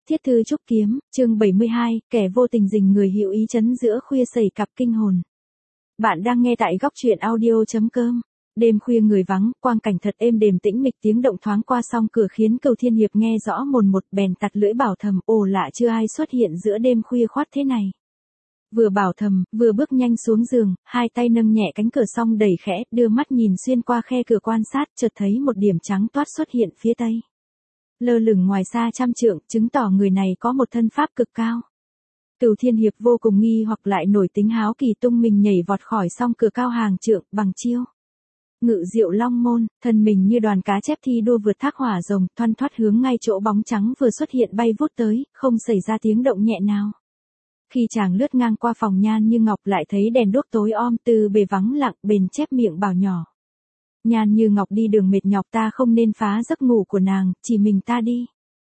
Thiết thư trúc kiếm, chương 72, kẻ vô tình rình người hữu ý chấn giữa khuya xảy cặp kinh hồn. Bạn đang nghe tại góc truyện audio.com. Đêm khuya người vắng, quang cảnh thật êm đềm tĩnh mịch, tiếng động thoáng qua song cửa khiến Cửu Thiên Hiệp nghe rõ mồn một, bèn tặc lưỡi bảo thầm, ồ lạ chưa ai xuất hiện giữa đêm khuya khoắt thế này. Vừa bảo thầm, vừa bước nhanh xuống giường, hai tay nâng nhẹ cánh cửa song đẩy khẽ, đưa mắt nhìn xuyên qua khe cửa quan sát, chợt thấy một điểm trắng toát xuất hiện phía tây. Lơ lửng ngoài xa trăm trượng, chứng tỏ người này có một thân pháp cực cao. Cửu Thiên Hiệp vô cùng nghi hoặc lại nổi tính háo kỳ, tung mình nhảy vọt khỏi song cửa cao hàng trượng, bằng chiêu Ngự Diệu Long Môn, thân mình như đoàn cá chép thi đua vượt thác hỏa rồng, thoăn thoắt hướng ngay chỗ bóng trắng vừa xuất hiện bay vút tới, không xảy ra tiếng động nhẹ nào. Khi chàng lướt ngang qua phòng Nhan Như Ngọc lại thấy đèn đuốc tối om, từ bề vắng lặng bền chép miệng bảo nhỏ. Nhan Như Ngọc đi đường mệt nhọc, ta không nên phá giấc ngủ của nàng, chỉ mình ta đi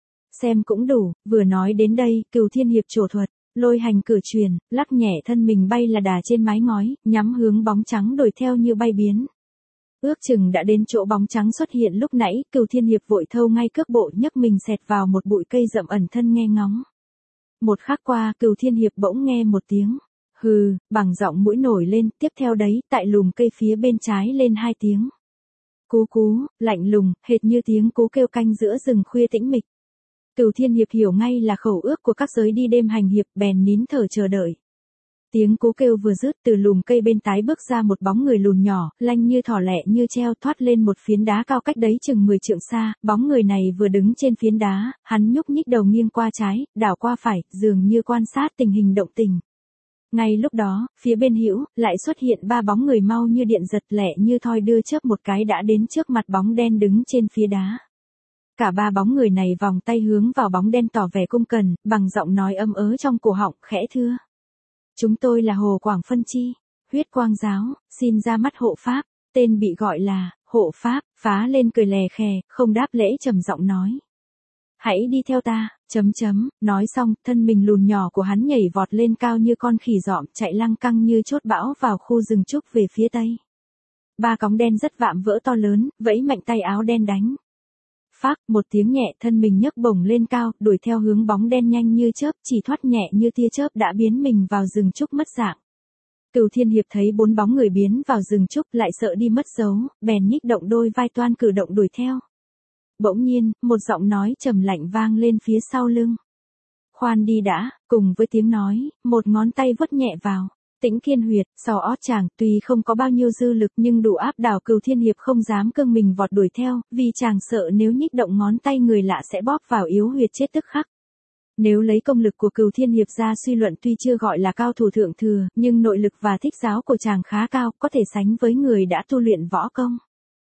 xem cũng đủ. Vừa nói đến đây, Cửu Thiên Hiệp trổ thuật, lôi hành cử truyền, lắc nhẹ thân mình bay là đà trên mái ngói, nhắm hướng bóng trắng đuổi theo như bay biến. Ước chừng đã đến chỗ bóng trắng xuất hiện lúc nãy, Cửu Thiên Hiệp vội thâu ngay cước bộ, nhấc mình xẹt vào một bụi cây rậm ẩn thân nghe ngóng. Một khắc qua, Cửu Thiên Hiệp bỗng nghe một tiếng hừ, bằng giọng mũi nổi lên, tiếp theo đấy, tại lùm cây phía bên trái lên hai tiếng cú cú, lạnh lùng, hệt như tiếng cú kêu canh giữa rừng khuya tĩnh mịch. Cửu Thiên Hiệp hiểu ngay là khẩu ước của các giới đi đêm hành hiệp, bèn nín thở chờ đợi. Tiếng cú kêu vừa dứt, từ lùm cây bên tái bước ra một bóng người lùn nhỏ, lanh như thỏ lẹ như treo, thoát lên một phiến đá cao cách đấy chừng 10 trượng xa. Bóng người này vừa đứng trên phiến đá, hắn nhúc nhích đầu nghiêng qua trái, đảo qua phải, dường như quan sát tình hình động tình. Ngay lúc đó, phía bên hữu lại xuất hiện ba bóng người mau như điện giật, lẹ như thoi đưa chớp một cái đã đến trước mặt bóng đen đứng trên phía đá. Cả ba bóng người này vòng tay hướng vào bóng đen tỏ vẻ cung cần, bằng giọng nói ấm ớ trong cổ họng, khẽ thưa. Chúng tôi là Hồ Quảng Phân Chi, Huyết Quang Giáo, xin ra mắt hộ pháp. Tên bị gọi là hộ pháp, phá lên cười lè khè, không đáp lễ, trầm giọng nói. Hãy đi theo ta, nói xong, thân mình lùn nhỏ của hắn nhảy vọt lên cao như con khỉ dọm, chạy lăng căng như chốt bão vào khu rừng trúc về phía tây. Ba cóng đen rất vạm vỡ to lớn, vẫy mạnh tay áo đen đánh. Phác, một tiếng nhẹ, thân mình nhấc bổng lên cao, đuổi theo hướng bóng đen nhanh như chớp, chỉ thoát nhẹ như tia chớp đã biến mình vào rừng trúc mất dạng. Cửu Thiên Hiệp thấy bốn bóng người biến vào rừng trúc lại sợ đi mất dấu, bèn nhích động đôi vai toan cử động đuổi theo. Bỗng nhiên, một giọng nói trầm lạnh vang lên phía sau lưng. Khoan đi đã, cùng với tiếng nói, một ngón tay vuốt nhẹ vào Tĩnh Kiên huyệt, sau ót chàng, tuy không có bao nhiêu dư lực nhưng đủ áp đảo. Cửu Thiên Hiệp không dám cương mình vọt đuổi theo, vì chàng sợ nếu nhích động ngón tay người lạ sẽ bóp vào yếu huyệt chết tức khắc. Nếu lấy công lực của Cửu Thiên Hiệp ra suy luận, tuy chưa gọi là cao thủ thượng thừa, nhưng nội lực và thích giáo của chàng khá cao, có thể sánh với người đã tu luyện võ công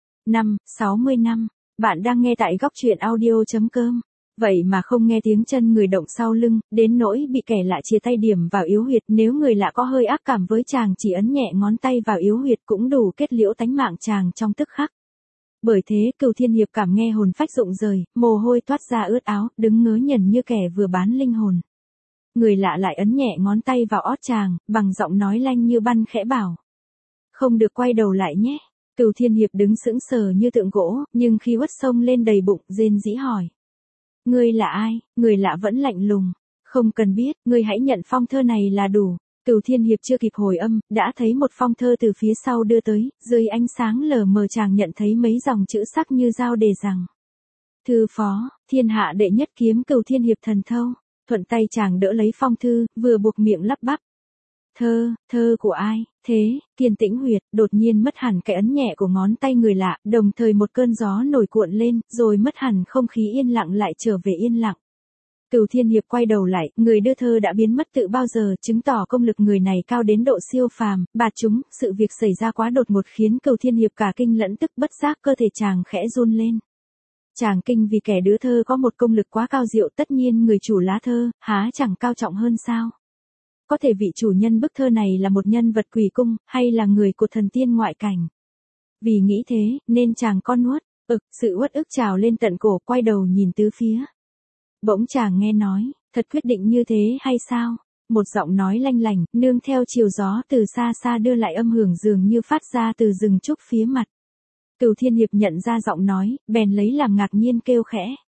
60 năm. Bạn đang nghe tại góc truyện audio.com. Vậy mà không nghe tiếng chân người động sau lưng, đến nỗi bị kẻ lạ chia tay điểm vào yếu huyệt. Nếu người lạ có hơi ác cảm với chàng, chỉ ấn nhẹ ngón tay vào yếu huyệt cũng đủ kết liễu tánh mạng chàng trong tức khắc. Bởi thế, Cửu Thiên Hiệp cảm nghe hồn phách rụng rời, mồ hôi toát ra ướt áo, đứng ngớ ngẩn như kẻ vừa bán linh hồn. Người lạ lại ấn nhẹ ngón tay vào ót chàng, bằng giọng nói lanh như băng khẽ bảo. Không được quay đầu lại nhé. Cửu Thiên Hiệp đứng sững sờ như tượng gỗ, nhưng khi uất sông lên đầy bụng, rên rỉ hỏi. Ngươi là ai? Người lạ vẫn lạnh lùng. Không cần biết, ngươi hãy nhận phong thơ này là đủ. Cửu Thiên Hiệp chưa kịp hồi âm, đã thấy một phong thơ từ phía sau đưa tới, dưới ánh sáng lờ mờ chàng nhận thấy mấy dòng chữ sắc như dao đề rằng. Thư phó, thiên hạ đệ nhất kiếm Cửu Thiên Hiệp thần thâu. Thuận tay chàng đỡ lấy phong thư, vừa buộc miệng lắp bắp. Thơ của ai? Thế, Kiên Tĩnh huyệt, đột nhiên mất hẳn cái ấn nhẹ của ngón tay người lạ, đồng thời một cơn gió nổi cuộn lên, rồi mất hẳn không khí yên lặng lại trở về yên lặng. Cửu Thiên Hiệp quay đầu lại, người đưa thơ đã biến mất từ bao giờ, chứng tỏ công lực người này cao đến độ siêu phàm. Bạt chúng, sự việc xảy ra quá đột ngột khiến Cửu Thiên Hiệp cả kinh lẫn tức, bất giác cơ thể chàng khẽ run lên. Chàng kinh vì kẻ đưa thơ có một công lực quá cao diệu, tất nhiên người chủ lá thơ, há chẳng cao trọng hơn sao? Có thể vị chủ nhân bức thơ này là một nhân vật quỷ cung, hay là người của thần tiên ngoại cảnh. Vì nghĩ thế, nên chàng con nuốt, sự uất ức trào lên tận cổ, quay đầu nhìn tứ phía. Bỗng chàng nghe nói, thật quyết định như thế hay sao? Một giọng nói lanh lành, nương theo chiều gió từ xa xa đưa lại âm hưởng dường như phát ra từ rừng trúc phía mặt. Cửu Thiên Hiệp nhận ra giọng nói, bèn lấy làm ngạc nhiên kêu khẽ.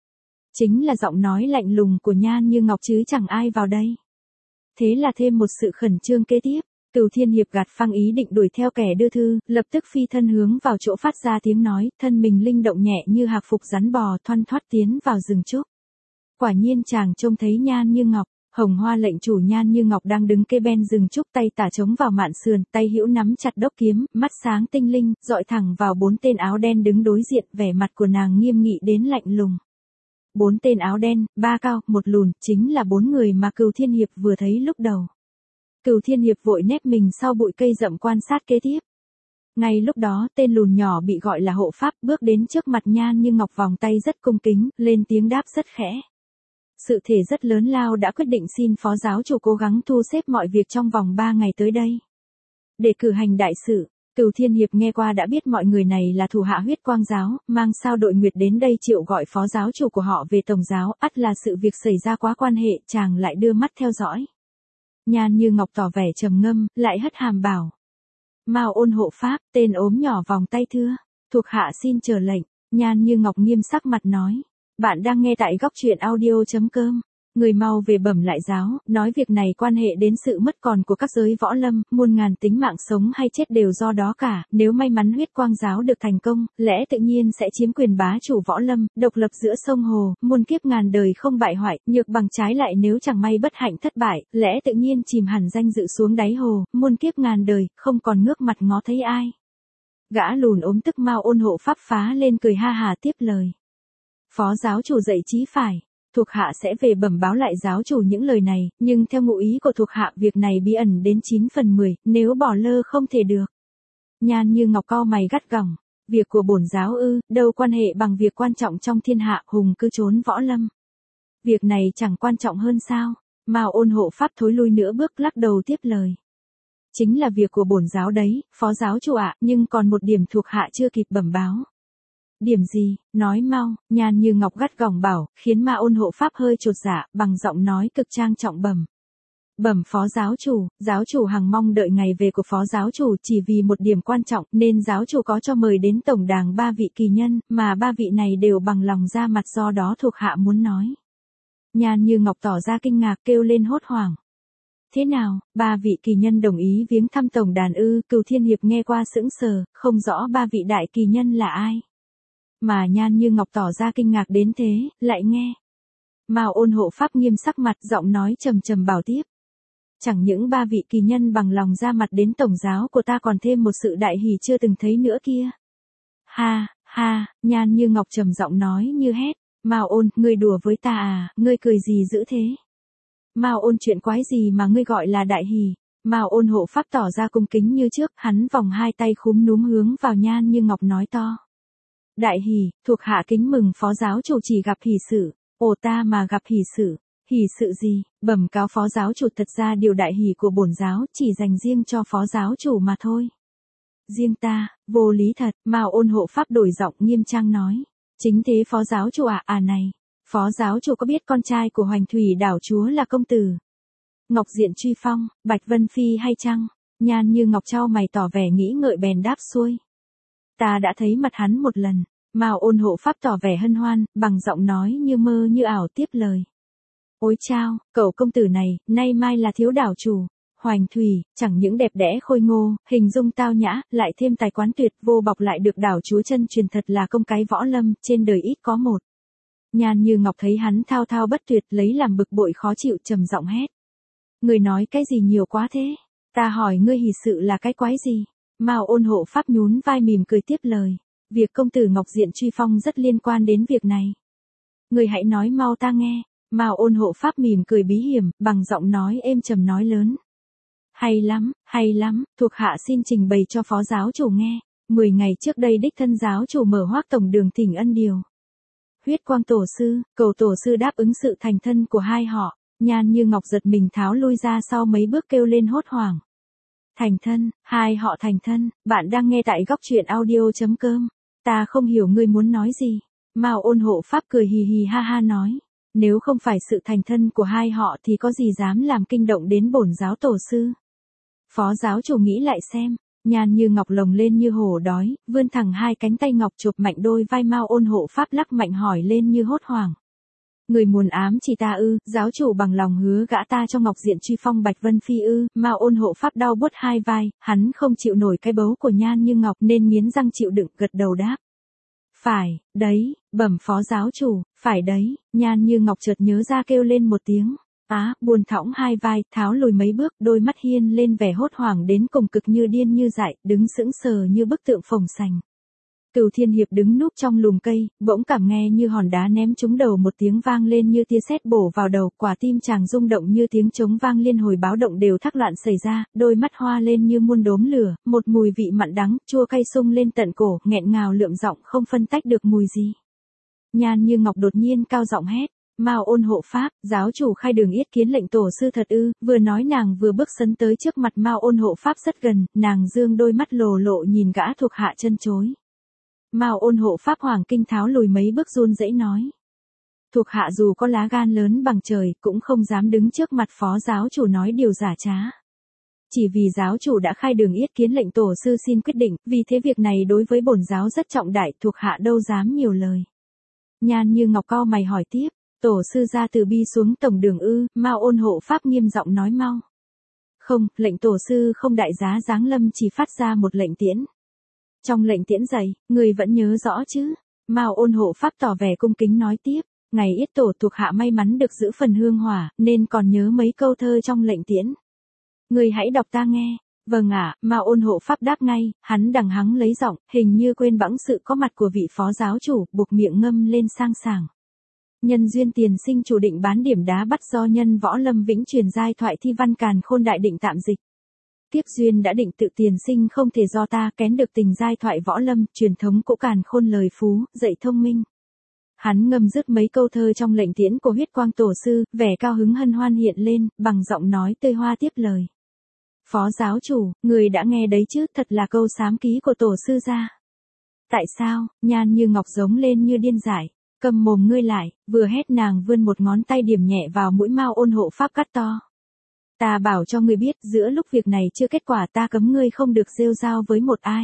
Chính là giọng nói lạnh lùng của Nhan Như Ngọc chứ chẳng ai vào đây. Thế là thêm một sự khẩn trương kế tiếp. Cửu Thiên Hiệp gạt phăng ý định đuổi theo kẻ đưa thư, lập tức phi thân hướng vào chỗ phát ra tiếng nói, thân mình linh động nhẹ như hạc phục rắn bò thoăn thoắt tiến vào rừng trúc. Quả nhiên chàng trông thấy Nhan Như Ngọc, Hồng Hoa lệnh chủ Nhan Như Ngọc đang đứng kê bên rừng trúc, tay tả chống vào mạn sườn, tay hữu nắm chặt đốc kiếm, mắt sáng tinh linh, dọi thẳng vào 4 tên áo đen đứng đối diện, vẻ mặt của nàng nghiêm nghị đến lạnh lùng. 4 tên áo đen, 3 cao, 1 lùn, chính là 4 người mà Cửu Thiên Hiệp vừa thấy lúc đầu. Cửu Thiên Hiệp vội nép mình sau bụi cây rậm quan sát kế tiếp. Ngay lúc đó, tên lùn nhỏ bị gọi là hộ pháp bước đến trước mặt Nhan Như Ngọc, vòng tay rất cung kính, lên tiếng đáp rất khẽ. Sự thể rất lớn lao đã quyết định xin phó giáo chủ cố gắng thu xếp mọi việc trong vòng 3 ngày tới đây. Để cử hành đại sự. Cửu Thiên Hiệp nghe qua đã biết mọi người này là thủ hạ Huyết Quang giáo, mang sao đội nguyệt đến đây triệu gọi phó giáo chủ của họ về tổng giáo, ắt là sự việc xảy ra quá quan hệ, chàng lại đưa mắt theo dõi. Nhan Như Ngọc tỏ vẻ trầm ngâm, lại hất hàm bảo. Mao Ôn hộ pháp, tên ốm nhỏ vòng tay thưa, thuộc hạ xin chờ lệnh. Nhan Như Ngọc nghiêm sắc mặt nói. Bạn đang nghe tại góc truyện audio.com. Người mau về bẩm lại giáo, nói việc này quan hệ đến sự mất còn của các giới võ lâm, muôn ngàn tính mạng sống hay chết đều do đó cả, nếu may mắn Huyết Quang giáo được thành công, lẽ tự nhiên sẽ chiếm quyền bá chủ võ lâm, độc lập giữa sông hồ, muôn kiếp ngàn đời không bại hoại, nhược bằng trái lại nếu chẳng may bất hạnh thất bại, lẽ tự nhiên chìm hẳn danh dự xuống đáy hồ, muôn kiếp ngàn đời, không còn ngước mặt ngó thấy ai. Gã lùn ốm tức Mao Ôn hộ pháp phá lên cười ha hà tiếp lời. Phó giáo chủ dạy chí phải. Thuộc hạ sẽ về bẩm báo lại giáo chủ những lời này, nhưng theo ngụ ý của thuộc hạ việc này bí ẩn đến 9 phần 10, nếu bỏ lơ không thể được. Nhan Như Ngọc cau mày gắt gỏng, việc của bổn giáo ư, đâu quan hệ bằng việc quan trọng trong thiên hạ, hùng cư trốn võ lâm. Việc này chẳng quan trọng hơn sao? Mao Ôn hộ pháp thối lui nửa bước lắc đầu tiếp lời. Chính là việc của bổn giáo đấy, phó giáo chủ ạ, nhưng còn một điểm thuộc hạ chưa kịp bẩm báo. Điểm gì, nói mau, Nhan Như Ngọc gắt gỏng bảo, khiến Mao Ôn hộ pháp hơi chột dạ, bằng giọng nói cực trang trọng bẩm. Bẩm phó giáo chủ hằng mong đợi ngày về của phó giáo chủ chỉ vì một điểm quan trọng, nên giáo chủ có cho mời đến tổng đàng 3 vị kỳ nhân, mà 3 vị này đều bằng lòng ra mặt, do đó thuộc hạ muốn nói. Nhan Như Ngọc tỏ ra kinh ngạc kêu lên hốt hoảng. Thế nào, 3 vị kỳ nhân đồng ý viếng thăm tổng đàn ư? Cửu Thiên Hiệp nghe qua sững sờ, không rõ 3 vị đại kỳ nhân là ai. Mà Nhan Như Ngọc tỏ ra kinh ngạc đến thế, lại nghe. Mao Ôn hộ pháp nghiêm sắc mặt, giọng nói trầm trầm bảo tiếp. Chẳng những 3 vị kỳ nhân bằng lòng ra mặt đến tổng giáo của ta, còn thêm một sự đại hỷ chưa từng thấy nữa kia. Ha, ha, Nhan Như Ngọc trầm giọng nói như hét. Mao Ôn, ngươi đùa với ta à, ngươi cười gì dữ thế? Mao Ôn, chuyện quái gì mà ngươi gọi là đại hỷ? Mao Ôn hộ pháp tỏ ra cung kính như trước, hắn vòng hai tay khúm núm hướng vào Nhan Như Ngọc nói to. Đại hỷ, thuộc hạ kính mừng phó giáo chủ chỉ gặp hỷ sự. Ồ, ta mà gặp hỷ sự. Hỷ sự gì? Bẩm cáo phó giáo chủ, thật ra điều đại hỷ của bổn giáo chỉ dành riêng cho phó giáo chủ mà thôi. Riêng ta, vô lý thật. Mao Ôn hộ pháp đổi giọng nghiêm trang nói. Chính thế phó giáo chủ ạ. Này, phó giáo chủ có biết con trai của Hoành Thủy đảo chúa là công tử Ngọc Diện Truy Phong, Bạch Vân Phi hay chăng? Nhan Như Ngọc chau mày tỏ vẻ nghĩ ngợi bèn đáp xuôi. Ta đã thấy mặt hắn một lần. Mao Ôn hộ pháp tỏ vẻ hân hoan, bằng giọng nói như mơ như ảo tiếp lời. Ôi chao, cậu công tử này, nay mai là thiếu đảo chủ. Hoành Thủy, chẳng những đẹp đẽ khôi ngô, hình dung tao nhã, lại thêm tài quán tuyệt vô, bọc lại được đảo chúa chân truyền, thật là công cái võ lâm, trên đời ít có một. Nhan Như Ngọc thấy hắn thao thao bất tuyệt, lấy làm bực bội khó chịu, trầm giọng hét. Người nói cái gì nhiều quá thế? Ta hỏi ngươi hỷ sự là cái quái gì? Mao Ôn hộ pháp nhún vai mỉm cười tiếp lời. Việc công tử Ngọc Diện Truy Phong rất liên quan đến việc này. Người hãy nói mau ta nghe. Mao Ôn hộ pháp mỉm cười bí hiểm, bằng giọng nói êm trầm nói lớn. Hay lắm, thuộc hạ xin trình bày cho phó giáo chủ nghe. 10 ngày trước đây đích thân giáo chủ mở Hoác tổng đường thỉnh ân điều. Huyết Quang tổ sư, cầu tổ sư đáp ứng sự thành thân của hai họ. Nhan Như Ngọc giật mình tháo lui ra sau mấy bước kêu lên hốt hoảng. Thành thân, hai họ thành thân, bạn đang nghe tại góc truyện audio.com. Ta không hiểu ngươi muốn nói gì. Mao Ôn hộ pháp cười hì hì ha ha nói. Nếu không phải sự thành thân của hai họ thì có gì dám làm kinh động đến bổn giáo tổ sư. Phó giáo chủ nghĩ lại xem. Nhan Như Ngọc lồng lên như hổ đói, vươn thẳng hai cánh tay ngọc chụp mạnh đôi vai Mao Ôn hộ pháp, lắc mạnh hỏi lên như hốt hoảng. Người muốn ám chỉ ta ư, giáo chủ bằng lòng hứa gã ta cho Ngọc Diện truy phong Bạch Vân Phi ư, Mao Ôn hộ pháp đau buốt hai vai, hắn không chịu nổi cái bấu của Nhan Như Ngọc nên nghiến răng chịu đựng gật đầu đáp. Phải, đấy, bẩm phó giáo chủ, phải đấy, Nhan Như Ngọc chợt nhớ ra kêu lên một tiếng. Buồn thõng hai vai, tháo lùi mấy bước, đôi mắt hiên lên vẻ hốt hoảng đến cùng cực như điên như dại, đứng sững sờ như bức tượng phồng sành. Cửu Thiên Hiệp đứng núp trong lùm cây, bỗng cảm nghe như hòn đá ném trúng đầu một tiếng vang lên như tia sét bổ vào đầu, quả tim chàng rung động như tiếng trống vang liên hồi báo động đều thắc loạn xảy ra, đôi mắt hoa lên như muôn đốm lửa, một mùi vị mặn đắng, chua cay sung lên tận cổ, nghẹn ngào lượm giọng không phân tách được mùi gì. Nhan Như Ngọc đột nhiên cao giọng hét. Mao Ôn hộ pháp, giáo chủ khai đường yết kiến lệnh tổ sư thật ư? Vừa nói nàng vừa bước sấn tới trước mặt Mao Ôn hộ pháp rất gần, nàng dương đôi mắt lồ lộ nhìn gã thuộc hạ chân chối. Mao Ôn hộ pháp hoàng kinh tháo lùi mấy bước run rẩy nói. Thuộc hạ dù có lá gan lớn bằng trời, cũng không dám đứng trước mặt phó giáo chủ nói điều giả trá. Chỉ vì giáo chủ đã khai đường yết kiến lệnh tổ sư xin quyết định, vì thế việc này đối với bổn giáo rất trọng đại, thuộc hạ đâu dám nhiều lời. Nhan Như Ngọc cau mày hỏi tiếp. Tổ sư ra từ bi xuống tổng đường ư? Mao Ôn hộ pháp nghiêm giọng nói mau. Không, lệnh tổ sư không đại giá giáng lâm chỉ phát ra một lệnh tiễn. Trong lệnh tiễn dày, người vẫn nhớ rõ chứ? Mao Ôn hộ pháp tỏ vẻ cung kính nói tiếp. Ngày yết tổ thuộc hạ may mắn được giữ phần hương hỏa, nên còn nhớ mấy câu thơ trong lệnh tiễn. Người hãy đọc ta nghe. Vâng ạ, Mao Ôn hộ pháp đáp ngay, hắn đằng hắng lấy giọng, hình như quên bẵng sự có mặt của vị phó giáo chủ, buộc miệng ngâm lên sang sảng. Nhân duyên tiền sinh chủ định bán điểm đá bắt do nhân võ lâm vĩnh truyền giai thoại thi văn càn khôn đại định tạm dịch. Tiếp duyên đã định tự tiền sinh không thể do ta kén được tình giai thoại võ lâm, truyền thống cũ càn khôn lời phú, dạy thông minh. Hắn ngâm dứt mấy câu thơ trong lệnh tiễn của huyết quang tổ sư, vẻ cao hứng hân hoan hiện lên, bằng giọng nói tươi hoa tiếp lời. Phó giáo chủ, người đã nghe đấy chứ, thật là câu sám ký của tổ sư ra. Tại sao? Nhan Như Ngọc giống lên như điên dại. Cầm mồm ngươi lại, vừa hét nàng vươn một ngón tay điểm nhẹ vào mũi Mao Ôn hộ pháp cắt to. Ta bảo cho ngươi biết, giữa lúc việc này chưa kết quả ta cấm ngươi không được rêu rao với một ai.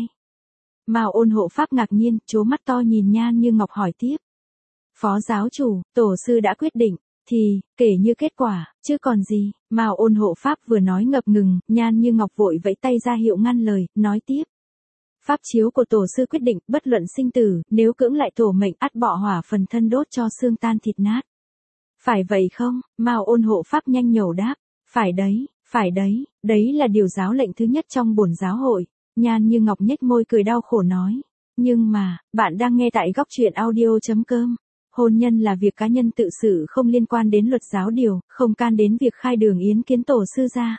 Mao Ôn hộ pháp ngạc nhiên, trố mắt to nhìn Nhan Như Ngọc hỏi tiếp. Phó giáo chủ, tổ sư đã quyết định, thì, kể như kết quả, chứ còn gì. Mao Ôn hộ pháp vừa nói ngập ngừng, Nhan Như Ngọc vội vẫy tay ra hiệu ngăn lời, nói tiếp. Pháp chiếu của tổ sư quyết định, bất luận sinh tử, nếu cưỡng lại tổ mệnh ắt bỏ hỏa phần thân đốt cho xương tan thịt nát. Phải vậy không? Mao Ôn hộ pháp nhanh nhẩu đáp. Phải đấy, đấy là điều giáo lệnh thứ nhất trong bổn giáo hội. Nhan Như Ngọc nhếch môi cười đau khổ nói. Nhưng mà, bạn đang nghe tại góc truyện audio.com. Hôn nhân là việc cá nhân tự xử không liên quan đến luật giáo điều, không can đến việc khai đường yến kiến tổ sư ra.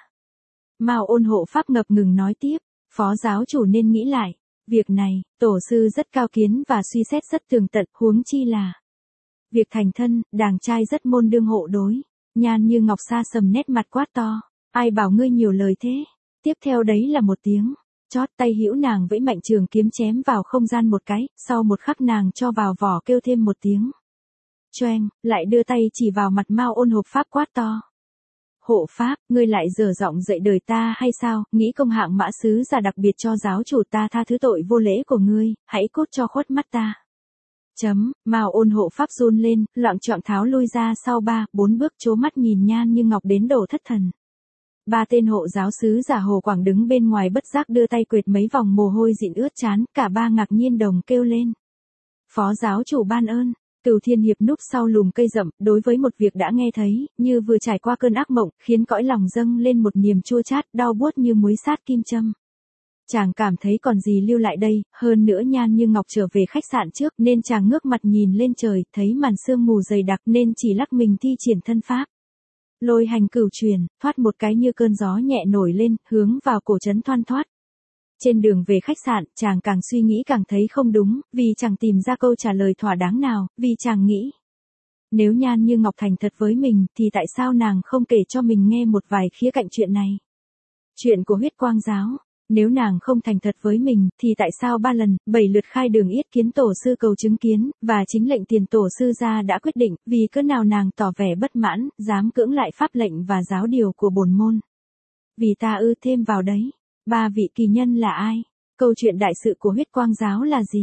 Mao Ôn hộ pháp ngập ngừng nói tiếp. Phó giáo chủ nên nghĩ lại. Việc này, tổ sư rất cao kiến và suy xét rất tường tận, huống chi là. Việc thành thân, đàng trai rất môn đương hộ đối. Nhan Như Ngọc sa sầm nét mặt quát to. Ai bảo ngươi nhiều lời thế? Tiếp theo đấy là một tiếng. Chót tay hữu nàng vẫy mạnh trường kiếm chém vào không gian một cái, sau một khắc nàng cho vào vỏ kêu thêm một tiếng. Choeng, lại đưa tay chỉ vào mặt Mao Ôn hộ pháp quát to. Hộ pháp, ngươi lại dở giọng dạy đời ta hay sao, nghĩ công hạng mã sứ giả đặc biệt cho giáo chủ ta tha thứ tội vô lễ của ngươi, hãy cút cho khuất mắt ta. Mao Ôn hộ pháp run lên, loạng choạng tháo lui ra sau 3-4 bước trố mắt nhìn Nhan Như Ngọc đến đổ thất thần. Ba tên hộ giáo sứ giả Hồ Quảng đứng bên ngoài bất giác đưa tay quệt mấy vòng mồ hôi dịn ướt trán, cả ba ngạc nhiên đồng kêu lên. Phó giáo chủ ban ơn. Cửu Thiên Hiệp núp sau lùm cây rậm, đối với một việc đã nghe thấy, như vừa trải qua cơn ác mộng, khiến cõi lòng dâng lên một niềm chua chát, đau buốt như muối sát kim châm. Chàng cảm thấy còn gì lưu lại đây, hơn nữa Nhan Như Ngọc trở về khách sạn trước, nên chàng ngước mặt nhìn lên trời, thấy màn sương mù dày đặc nên chỉ lắc mình thi triển thân pháp. Lôi hành cửu truyền, thoát một cái như cơn gió nhẹ nổi lên, hướng vào cổ trấn thoăn thoát. Trên đường về khách sạn, chàng càng suy nghĩ càng thấy không đúng, vì chàng tìm ra câu trả lời thỏa đáng nào, vì chàng nghĩ. Nếu Nhan Như Ngọc thành thật với mình, thì tại sao nàng không kể cho mình nghe một vài khía cạnh chuyện này? Chuyện của huyết quang giáo. Nếu nàng không thành thật với mình, thì tại sao 3 lần, 7 lượt khai đường yết kiến tổ sư cầu chứng kiến, và chính lệnh tiền tổ sư ra đã quyết định, vì cớ nào nàng tỏ vẻ bất mãn, dám cưỡng lại pháp lệnh và giáo điều của bổn môn. Vì ta thêm vào đấy. 3 vị kỳ nhân là ai? Câu chuyện đại sự của huyết quang giáo là gì?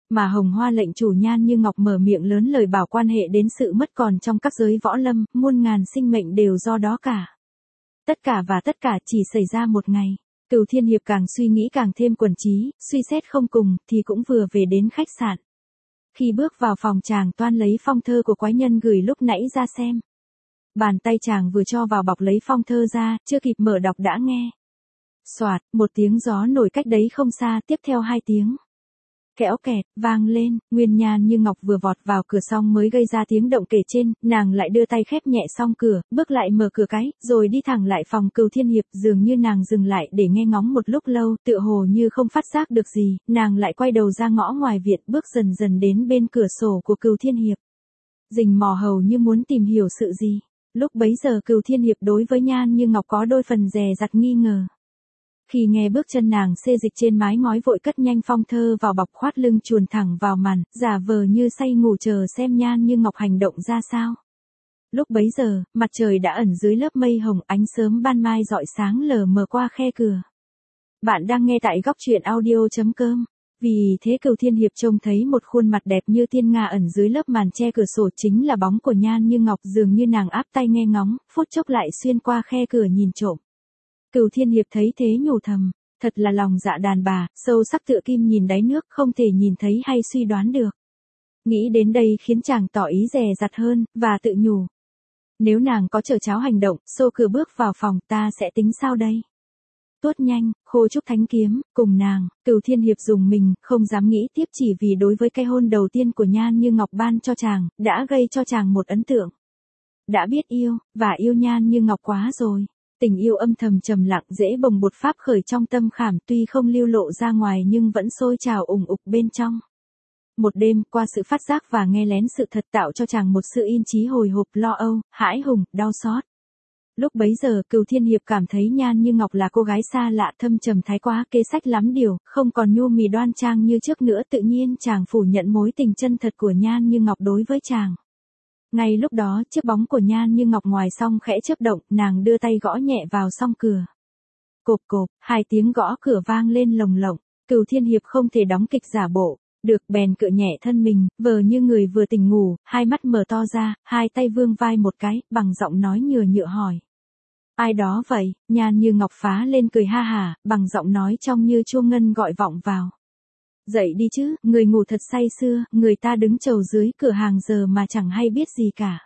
Mà Hồng Hoa lệnh chủ Nhan Như Ngọc mở miệng lớn lời bảo quan hệ đến sự mất còn trong các giới võ lâm, muôn ngàn sinh mệnh đều do đó cả. Tất cả và tất cả chỉ xảy ra một ngày. Cửu Thiên Hiệp càng suy nghĩ càng thêm quần trí, suy xét không cùng, thì cũng vừa về đến khách sạn. Khi bước vào phòng chàng toan lấy phong thơ của quái nhân gửi lúc nãy ra xem. Bàn tay chàng vừa cho vào bọc lấy phong thơ ra, chưa kịp mở đọc đã nghe. Soạt, một tiếng gió nổi cách đấy không xa, tiếp theo hai tiếng kẽo kẹt, vang lên, Nguyên Nhan Như Ngọc vừa vọt vào cửa xong mới gây ra tiếng động kể trên, nàng lại đưa tay khép nhẹ song cửa, bước lại mở cửa cái, rồi đi thẳng lại phòng Cửu Thiên Hiệp, dường như nàng dừng lại để nghe ngóng một lúc lâu, tựa hồ như không phát giác được gì, nàng lại quay đầu ra ngõ ngoài viện, bước dần dần đến bên cửa sổ của Cửu Thiên Hiệp. Rình mò hầu như muốn tìm hiểu sự gì. Lúc bấy giờ Cửu Thiên Hiệp đối với Nhan Như Ngọc có đôi phần dè dặt nghi ngờ. Khi nghe bước chân nàng xê dịch trên mái ngói vội cất nhanh phong thơ vào bọc khoát lưng chuồn thẳng vào màn, giả vờ như say ngủ chờ xem Nhan Như Ngọc hành động ra sao. Lúc bấy giờ, mặt trời đã ẩn dưới lớp mây hồng, ánh sớm ban mai rọi sáng lờ mờ qua khe cửa. Bạn đang nghe tại góc truyện audio.com. Vì thế Cửu Thiên Hiệp trông thấy một khuôn mặt đẹp như tiên nga ẩn dưới lớp màn che cửa sổ, chính là bóng của Nhan Như Ngọc, dường như nàng áp tay nghe ngóng, phút chốc lại xuyên qua khe cửa nhìn trộm. Cửu Thiên Hiệp thấy thế nhủ thầm, thật là lòng dạ đàn bà, sâu sắc tựa kim nhìn đáy nước, không thể nhìn thấy hay suy đoán được. Nghĩ đến đây khiến chàng tỏ ý dè dặt hơn, và tự nhủ. Nếu nàng có chờ cháo hành động, xô cửa bước vào phòng, ta sẽ tính sao đây? Tuốt nhanh, khô trúc thánh kiếm, cùng nàng, Cửu Thiên Hiệp dùng mình, không dám nghĩ tiếp chỉ vì đối với cái hôn đầu tiên của Nhan Như Ngọc ban cho chàng, đã gây cho chàng một ấn tượng. Đã biết yêu, và yêu Nhan Như Ngọc quá rồi. Tình yêu âm thầm trầm lặng dễ bồng bột pháp khởi trong tâm khảm, tuy không lưu lộ ra ngoài nhưng vẫn sôi trào ủng ục bên trong. Một đêm, qua sự phát giác và nghe lén sự thật tạo cho chàng một sự yên trí hồi hộp, lo âu, hãi hùng, đau xót. Lúc bấy giờ, Cửu Thiên Hiệp cảm thấy Nhan Như Ngọc là cô gái xa lạ, thâm trầm thái quá, kế sách lắm điều, không còn nhu mì đoan trang như trước nữa, tự nhiên chàng phủ nhận mối tình chân thật của Nhan Như Ngọc đối với chàng. Ngay lúc đó, chiếc bóng của Nhan Như Ngọc ngoài song khẽ chớp động, nàng đưa tay gõ nhẹ vào song cửa. Cộp cộp, hai tiếng gõ cửa vang lên lồng lộng, Cửu Thiên Hiệp không thể đóng kịch giả bộ, được bèn cựa nhẹ thân mình, vờ như người vừa tỉnh ngủ, hai mắt mở to ra, hai tay vương vai một cái, bằng giọng nói nhừa nhựa hỏi. Ai đó vậy? Nhan Như Ngọc phá lên cười ha hả, bằng giọng nói trong như chuông ngân gọi vọng vào. Dậy đi chứ, người ngủ thật say sưa, người ta đứng chầu dưới cửa hàng giờ mà chẳng hay biết gì cả.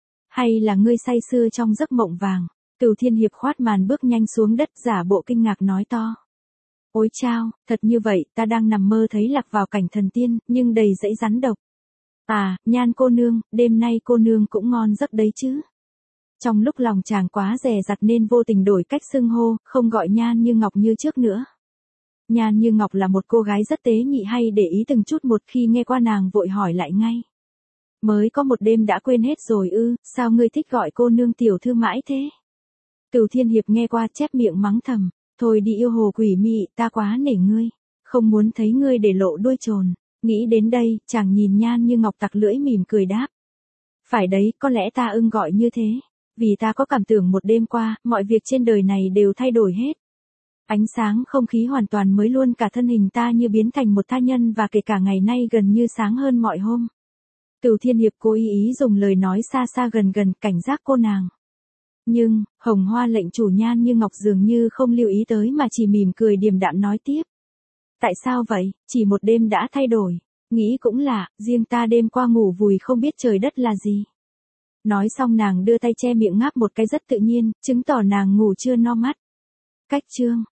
Hay là ngươi say sưa trong giấc mộng vàng? Cửu Thiên Hiệp khoát màn bước nhanh xuống đất, giả bộ kinh ngạc nói to. Ôi chao, thật như vậy, ta đang nằm mơ thấy lạc vào cảnh thần tiên, nhưng đầy dẫy rắn độc. À, Nhan cô nương, đêm nay cô nương cũng ngon giấc đấy chứ. Trong lúc lòng chàng quá dè dặt nên vô tình đổi cách xưng hô, không gọi Nhan Như Ngọc như trước nữa. Nhan Như Ngọc là một cô gái rất tế nhị, hay để ý từng chút một, khi nghe qua nàng vội hỏi lại ngay. Mới có một đêm đã quên hết rồi ư, sao ngươi thích gọi cô nương tiểu thư mãi thế? Cửu Thiên Hiệp nghe qua chép miệng mắng thầm, thôi đi yêu hồ quỷ mị, ta quá nể ngươi, không muốn thấy ngươi để lộ đuôi trồn. Nghĩ đến đây, chàng nhìn Nhan Như Ngọc tặc lưỡi mỉm cười đáp. Phải đấy, có lẽ ta ưng gọi như thế, vì ta có cảm tưởng một đêm qua, mọi việc trên đời này đều thay đổi hết. Ánh sáng không khí hoàn toàn mới luôn, cả thân hình ta như biến thành một tha nhân, và kể cả ngày nay gần như sáng hơn mọi hôm. Cửu Thiên Hiệp cố ý dùng lời nói xa xa gần gần, cảnh giác cô nàng. Nhưng, Hồng Hoa lệnh chủ Nhan Như Ngọc dường như không lưu ý tới mà chỉ mỉm cười điềm đạm nói tiếp. Tại sao vậy, chỉ một đêm đã thay đổi, nghĩ cũng lạ, riêng ta đêm qua ngủ vùi không biết trời đất là gì. Nói xong nàng đưa tay che miệng ngáp một cái rất tự nhiên, chứng tỏ nàng ngủ chưa no mắt. Cách chương